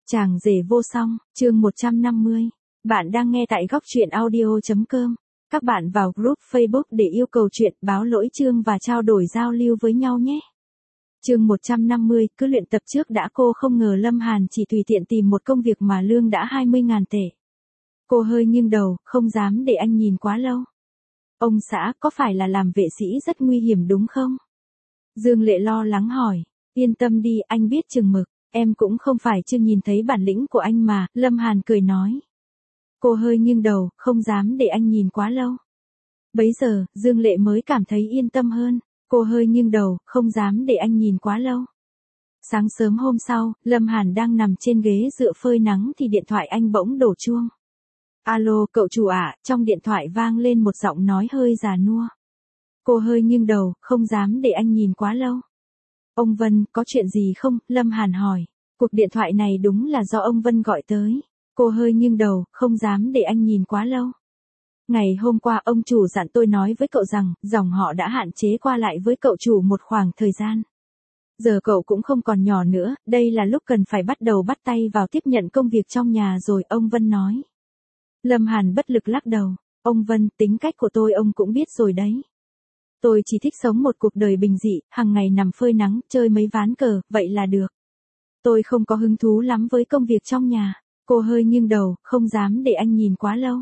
Chàng rể vô song, chương 150. Bạn đang nghe tại góc truyện audio.com. Các bạn vào group Facebook để yêu cầu chuyện, báo lỗi chương và trao đổi giao lưu với nhau nhé. Chương 150, cứ luyện tập trước đã. Cô không ngờ Lâm Hàn chỉ tùy tiện tìm một công việc mà lương đã 20.000 tệ. Cô hơi nghiêng đầu, không dám để anh nhìn quá lâu. Ông xã, có phải là làm vệ sĩ rất nguy hiểm đúng không? Dương Lệ lo lắng hỏi. Yên tâm đi, anh biết chừng mực. Em cũng không phải chưa nhìn thấy bản lĩnh của anh mà, Lâm Hàn cười nói. Cô hơi nghiêng đầu, không dám để anh nhìn quá lâu. Bấy giờ, Dương Lệ mới cảm thấy yên tâm hơn. Cô hơi nghiêng đầu, không dám để anh nhìn quá lâu. Sáng sớm hôm sau, Lâm Hàn đang nằm trên ghế dựa phơi nắng thì điện thoại anh bỗng đổ chuông. Alo, cậu chủ ạ, trong điện thoại vang lên một giọng nói hơi già nua. Cô hơi nghiêng đầu, không dám để anh nhìn quá lâu. Ông Vân, có chuyện gì không? Lâm Hàn hỏi. Cuộc điện thoại này đúng là do ông Vân gọi tới. Cô hơi nghiêng đầu, không dám để anh nhìn quá lâu. Ngày hôm qua ông chủ dặn tôi nói với cậu rằng, dòng họ đã hạn chế qua lại với cậu chủ một khoảng thời gian. Giờ cậu cũng không còn nhỏ nữa, đây là lúc cần phải bắt đầu bắt tay vào tiếp nhận công việc trong nhà rồi, ông Vân nói. Lâm Hàn bất lực lắc đầu. Ông Vân, tính cách của tôi ông cũng biết rồi đấy. Tôi chỉ thích sống một cuộc đời bình dị, hàng ngày nằm phơi nắng, chơi mấy ván cờ, vậy là được. Tôi không có hứng thú lắm với công việc trong nhà. Cô hơi nghiêng đầu, không dám để anh nhìn quá lâu.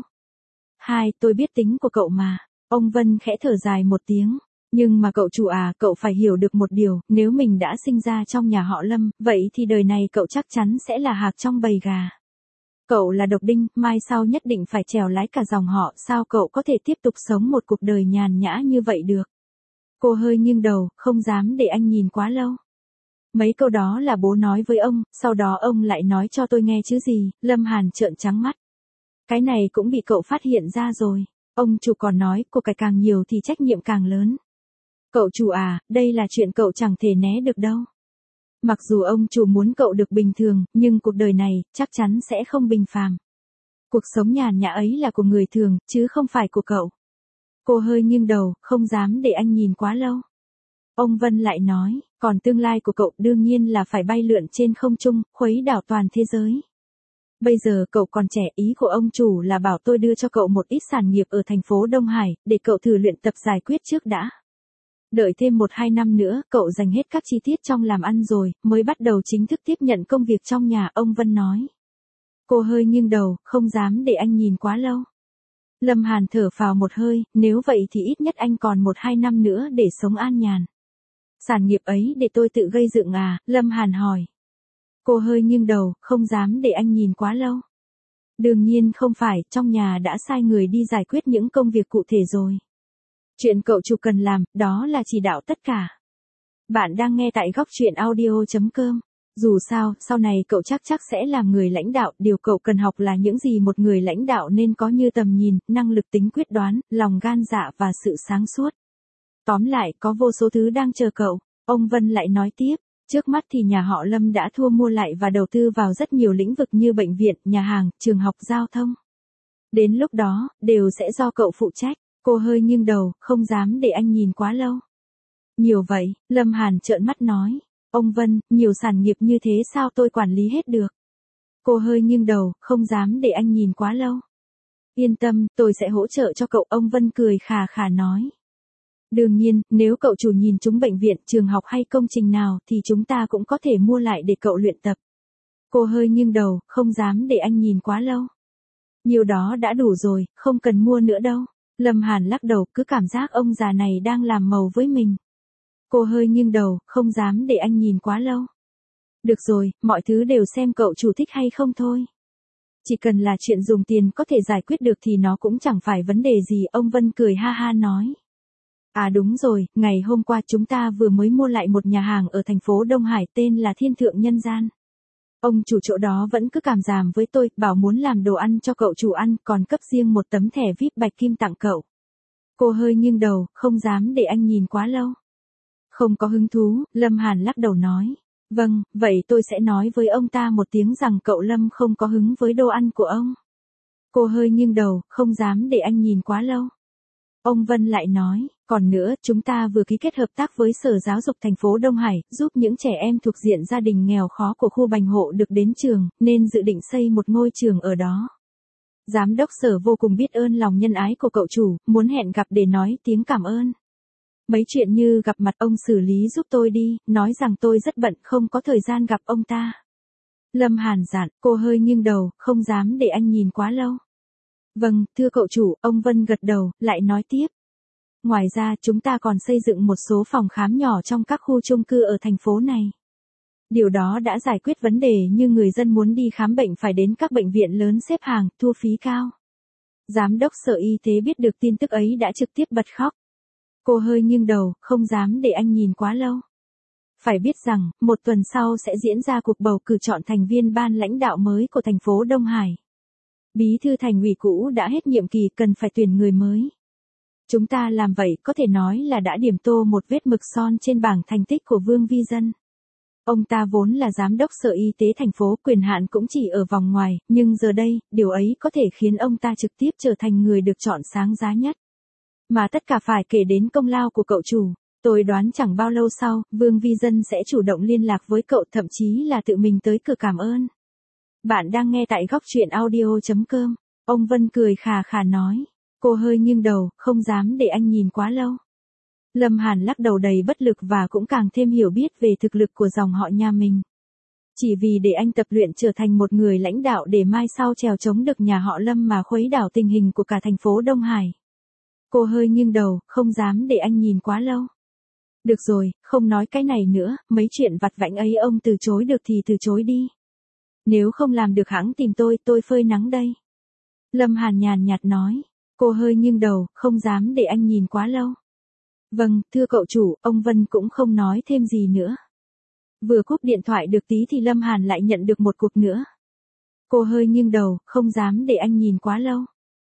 Tôi biết tính của cậu mà. Ông Vân khẽ thở dài một tiếng. Nhưng mà cậu chủ à, cậu phải hiểu được một điều, nếu mình đã sinh ra trong nhà họ Lâm, vậy thì đời này cậu chắc chắn sẽ là hạc trong bầy gà. Cậu là độc đinh, mai sau nhất định phải trèo lái cả dòng họ, sao cậu có thể tiếp tục sống một cuộc đời nhàn nhã như vậy được? Cô hơi nghiêng đầu, không dám để anh nhìn quá lâu. Mấy câu đó là bố nói với ông, sau đó ông lại nói cho tôi nghe chứ gì. Lâm Hàn trợn trắng mắt. Cái này cũng bị cậu phát hiện ra rồi. Ông chủ còn nói, của cải càng nhiều thì trách nhiệm càng lớn. Cậu chủ à, đây là chuyện cậu chẳng thể né được đâu. Mặc dù ông chủ muốn cậu được bình thường, nhưng cuộc đời này, chắc chắn sẽ không bình phàm. Cuộc sống nhàn nhã ấy là của người thường, chứ không phải của cậu. Cô hơi nghiêng đầu, không dám để anh nhìn quá lâu. Ông Vân lại nói, còn tương lai của cậu đương nhiên là phải bay lượn trên không trung, khuấy đảo toàn thế giới. Bây giờ cậu còn trẻ, ý của ông chủ là bảo tôi đưa cho cậu một ít sản nghiệp ở thành phố Đông Hải, để cậu thử luyện tập giải quyết trước đã. Đợi thêm 1-2 năm nữa, cậu dành hết các chi tiết trong làm ăn rồi, mới bắt đầu chính thức tiếp nhận công việc trong nhà, ông Vân nói. Cô hơi nghiêng đầu, không dám để anh nhìn quá lâu. Lâm Hàn thở phào một hơi, nếu vậy thì ít nhất anh còn 1-2 năm nữa để sống an nhàn. Sản nghiệp ấy để tôi tự gây dựng à? Lâm Hàn hỏi. Cô hơi nghiêng đầu, không dám để anh nhìn quá lâu. Đương nhiên không phải, trong nhà đã sai người đi giải quyết những công việc cụ thể rồi. Chuyện cậu chủ cần làm, đó là chỉ đạo tất cả. Bạn đang nghe tại góc truyện audio.com. Dù sao, sau này cậu chắc sẽ làm người lãnh đạo, điều cậu cần học là những gì một người lãnh đạo nên có như tầm nhìn, năng lực tính quyết đoán, lòng gan dạ và sự sáng suốt. Tóm lại, có vô số thứ đang chờ cậu. Ông Vân lại nói tiếp, trước mắt thì nhà họ Lâm đã thu mua lại và đầu tư vào rất nhiều lĩnh vực như bệnh viện, nhà hàng, trường học, giao thông. Đến lúc đó, đều sẽ do cậu phụ trách. Cô hơi nghiêng đầu, không dám để anh nhìn quá lâu. Nhiều vậy, Lâm Hàn trợn mắt nói. Ông Vân, nhiều sản nghiệp như thế sao tôi quản lý hết được? Cô hơi nghiêng đầu, không dám để anh nhìn quá lâu. Yên tâm, tôi sẽ hỗ trợ cho cậu, ông Vân cười khà khà nói. Đương nhiên, nếu cậu chủ nhìn chúng bệnh viện, trường học hay công trình nào thì chúng ta cũng có thể mua lại để cậu luyện tập. Cô hơi nghiêng đầu, không dám để anh nhìn quá lâu. Nhiều đó đã đủ rồi, không cần mua nữa đâu. Lâm Hàn lắc đầu, cứ cảm giác ông già này đang làm màu với mình. Cô hơi nghiêng đầu, không dám để anh nhìn quá lâu. Được rồi, mọi thứ đều xem cậu chủ thích hay không thôi. Chỉ cần là chuyện dùng tiền có thể giải quyết được thì nó cũng chẳng phải vấn đề gì, ông Vân cười ha ha nói. À đúng rồi, ngày hôm qua chúng ta vừa mới mua lại một nhà hàng ở thành phố Đông Hải tên là Thiên Thượng Nhân Gian. Ông chủ chỗ đó vẫn cứ cảm giảm với tôi, bảo muốn làm đồ ăn cho cậu chủ ăn, còn cấp riêng một tấm thẻ VIP bạch kim tặng cậu. Cô hơi nghiêng đầu, không dám để anh nhìn quá lâu. Không có hứng thú, Lâm Hàn lắc đầu nói. Vâng, vậy tôi sẽ nói với ông ta một tiếng rằng cậu Lâm không có hứng với đồ ăn của ông. Cô hơi nghiêng đầu, không dám để anh nhìn quá lâu. Ông Vân lại nói, còn nữa, chúng ta vừa ký kết hợp tác với Sở Giáo dục thành phố Đông Hải, giúp những trẻ em thuộc diện gia đình nghèo khó của khu Bành Hộ được đến trường, nên dự định xây một ngôi trường ở đó. Giám đốc Sở vô cùng biết ơn lòng nhân ái của cậu chủ, muốn hẹn gặp để nói tiếng cảm ơn. Mấy chuyện như gặp mặt ông xử lý giúp tôi đi, nói rằng tôi rất bận không có thời gian gặp ông ta. Lâm Hàn dặn, cô hơi nghiêng đầu, không dám để anh nhìn quá lâu. Vâng, thưa cậu chủ, ông Vân gật đầu, lại nói tiếp. Ngoài ra, chúng ta còn xây dựng một số phòng khám nhỏ trong các khu chung cư ở thành phố này. Điều đó đã giải quyết vấn đề như người dân muốn đi khám bệnh phải đến các bệnh viện lớn xếp hàng, thu phí cao. Giám đốc Sở Y tế biết được tin tức ấy đã trực tiếp bật khóc. Cô hơi nghiêng đầu, không dám để anh nhìn quá lâu. Phải biết rằng, một tuần sau sẽ diễn ra cuộc bầu cử chọn thành viên ban lãnh đạo mới của thành phố Đông Hải. Bí thư thành ủy cũ đã hết nhiệm kỳ, cần phải tuyển người mới. Chúng ta làm vậy có thể nói là đã điểm tô một vết mực son trên bảng thành tích của Vương Vi Dân. Ông ta vốn là giám đốc Sở Y tế thành phố, quyền hạn cũng chỉ ở vòng ngoài, nhưng giờ đây, điều ấy có thể khiến ông ta trực tiếp trở thành người được chọn sáng giá nhất. Mà tất cả phải kể đến công lao của cậu chủ. Tôi đoán chẳng bao lâu sau, Vương Vi Dân sẽ chủ động liên lạc với cậu, thậm chí là tự mình tới cửa cảm ơn. Bạn đang nghe tại góc truyện audio.com. Ông Vân cười khà khà nói. Cô hơi nghiêng đầu, không dám để anh nhìn quá lâu. Lâm Hàn lắc đầu đầy bất lực và cũng càng thêm hiểu biết về thực lực của dòng họ nhà mình. Chỉ vì để anh tập luyện trở thành một người lãnh đạo để mai sau trèo chống được nhà họ Lâm mà khuấy đảo tình hình của cả thành phố Đông Hải. Cô hơi nghiêng đầu, không dám để anh nhìn quá lâu. Được rồi, không nói cái này nữa, mấy chuyện vặt vãnh ấy ông từ chối được thì từ chối đi. Nếu không làm được hẵng tìm tôi phơi nắng đây. Lâm Hàn nhàn nhạt nói. Cô hơi nghiêng đầu, không dám để anh nhìn quá lâu. Vâng, thưa cậu chủ, ông Vân cũng không nói thêm gì nữa. Vừa cúp điện thoại được tí thì Lâm Hàn lại nhận được một cuộc nữa. Cô hơi nghiêng đầu, không dám để anh nhìn quá lâu.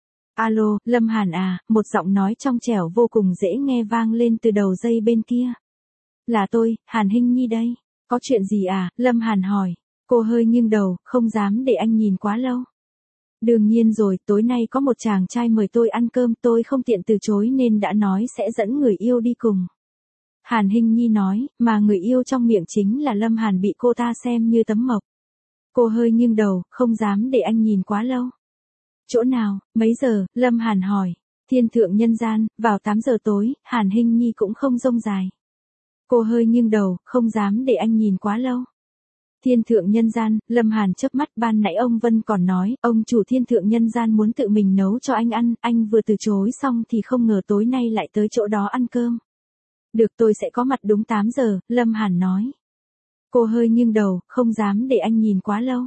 Alo, Lâm Hàn à, một giọng nói trong trẻo vô cùng dễ nghe vang lên từ đầu dây bên kia. Là tôi, Hàn Hinh Nhi đây. Có chuyện gì à, Lâm Hàn hỏi. Cô hơi nghiêng đầu, không dám để anh nhìn quá lâu. Đương nhiên rồi, tối nay có một chàng trai mời tôi ăn cơm, tôi không tiện từ chối nên đã nói sẽ dẫn người yêu đi cùng. Hàn Hinh Nhi nói, mà người yêu trong miệng chính là Lâm Hàn, bị cô ta xem như tấm mộc. Cô hơi nghiêng đầu, không dám để anh nhìn quá lâu. Chỗ nào, mấy giờ, Lâm Hàn hỏi. Thiên Thượng Nhân Gian, vào 8 giờ tối, Hàn Hinh Nhi cũng không rông dài. Cô hơi nghiêng đầu, không dám để anh nhìn quá lâu. Thiên Thượng Nhân Gian, Lâm Hàn chớp mắt, ban nãy ông Vân còn nói, ông chủ Thiên Thượng Nhân Gian muốn tự mình nấu cho anh ăn, anh vừa từ chối xong thì không ngờ tối nay lại tới chỗ đó ăn cơm. Được, tôi sẽ có mặt đúng 8 giờ, Lâm Hàn nói. Cô hơi nghiêng đầu, không dám để anh nhìn quá lâu.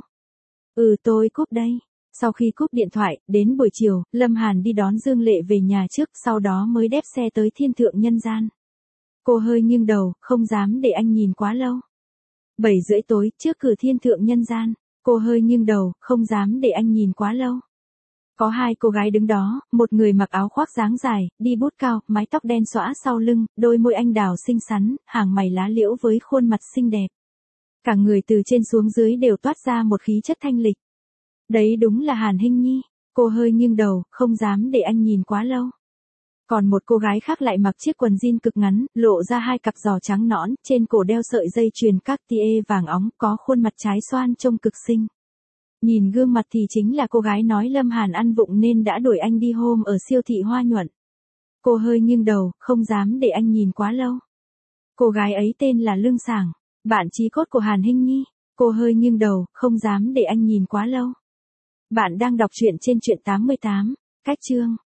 Tôi cúp đây. Sau khi cúp điện thoại, đến buổi chiều, Lâm Hàn đi đón Dương Lệ về nhà trước, sau đó mới đép xe tới Thiên Thượng Nhân Gian. Cô hơi nghiêng đầu, không dám để anh nhìn quá lâu. 7:30 tối, trước cửa Thiên Thượng Nhân Gian, cô hơi nghiêng đầu, không dám để anh nhìn quá lâu. Có hai cô gái đứng đó, một người mặc áo khoác dáng dài, đi bút cao, mái tóc đen xõa sau lưng, đôi môi anh đào xinh xắn, hàng mày lá liễu với khuôn mặt xinh đẹp. Cả người từ trên xuống dưới đều toát ra một khí chất thanh lịch. Đấy đúng là Hàn Hinh Nhi. Cô hơi nghiêng đầu, không dám để anh nhìn quá lâu. Còn một cô gái khác lại mặc chiếc quần jean cực ngắn, lộ ra hai cặp giò trắng nõn, trên cổ đeo sợi dây chuyền Cartier vàng óng, có khuôn mặt trái xoan trông cực xinh. Nhìn gương mặt thì chính là cô gái nói Lâm Hàn ăn vụng nên đã đuổi anh đi hôm ở siêu thị Hoa Nhuận. Cô hơi nghiêng đầu, không dám để anh nhìn quá lâu. Cô gái ấy tên là Lương Sảng, bạn chí cốt của Hàn Hinh Nhi. Cô hơi nghiêng đầu, không dám để anh nhìn quá lâu. Bạn đang đọc truyện trên Truyện 88, cách chương.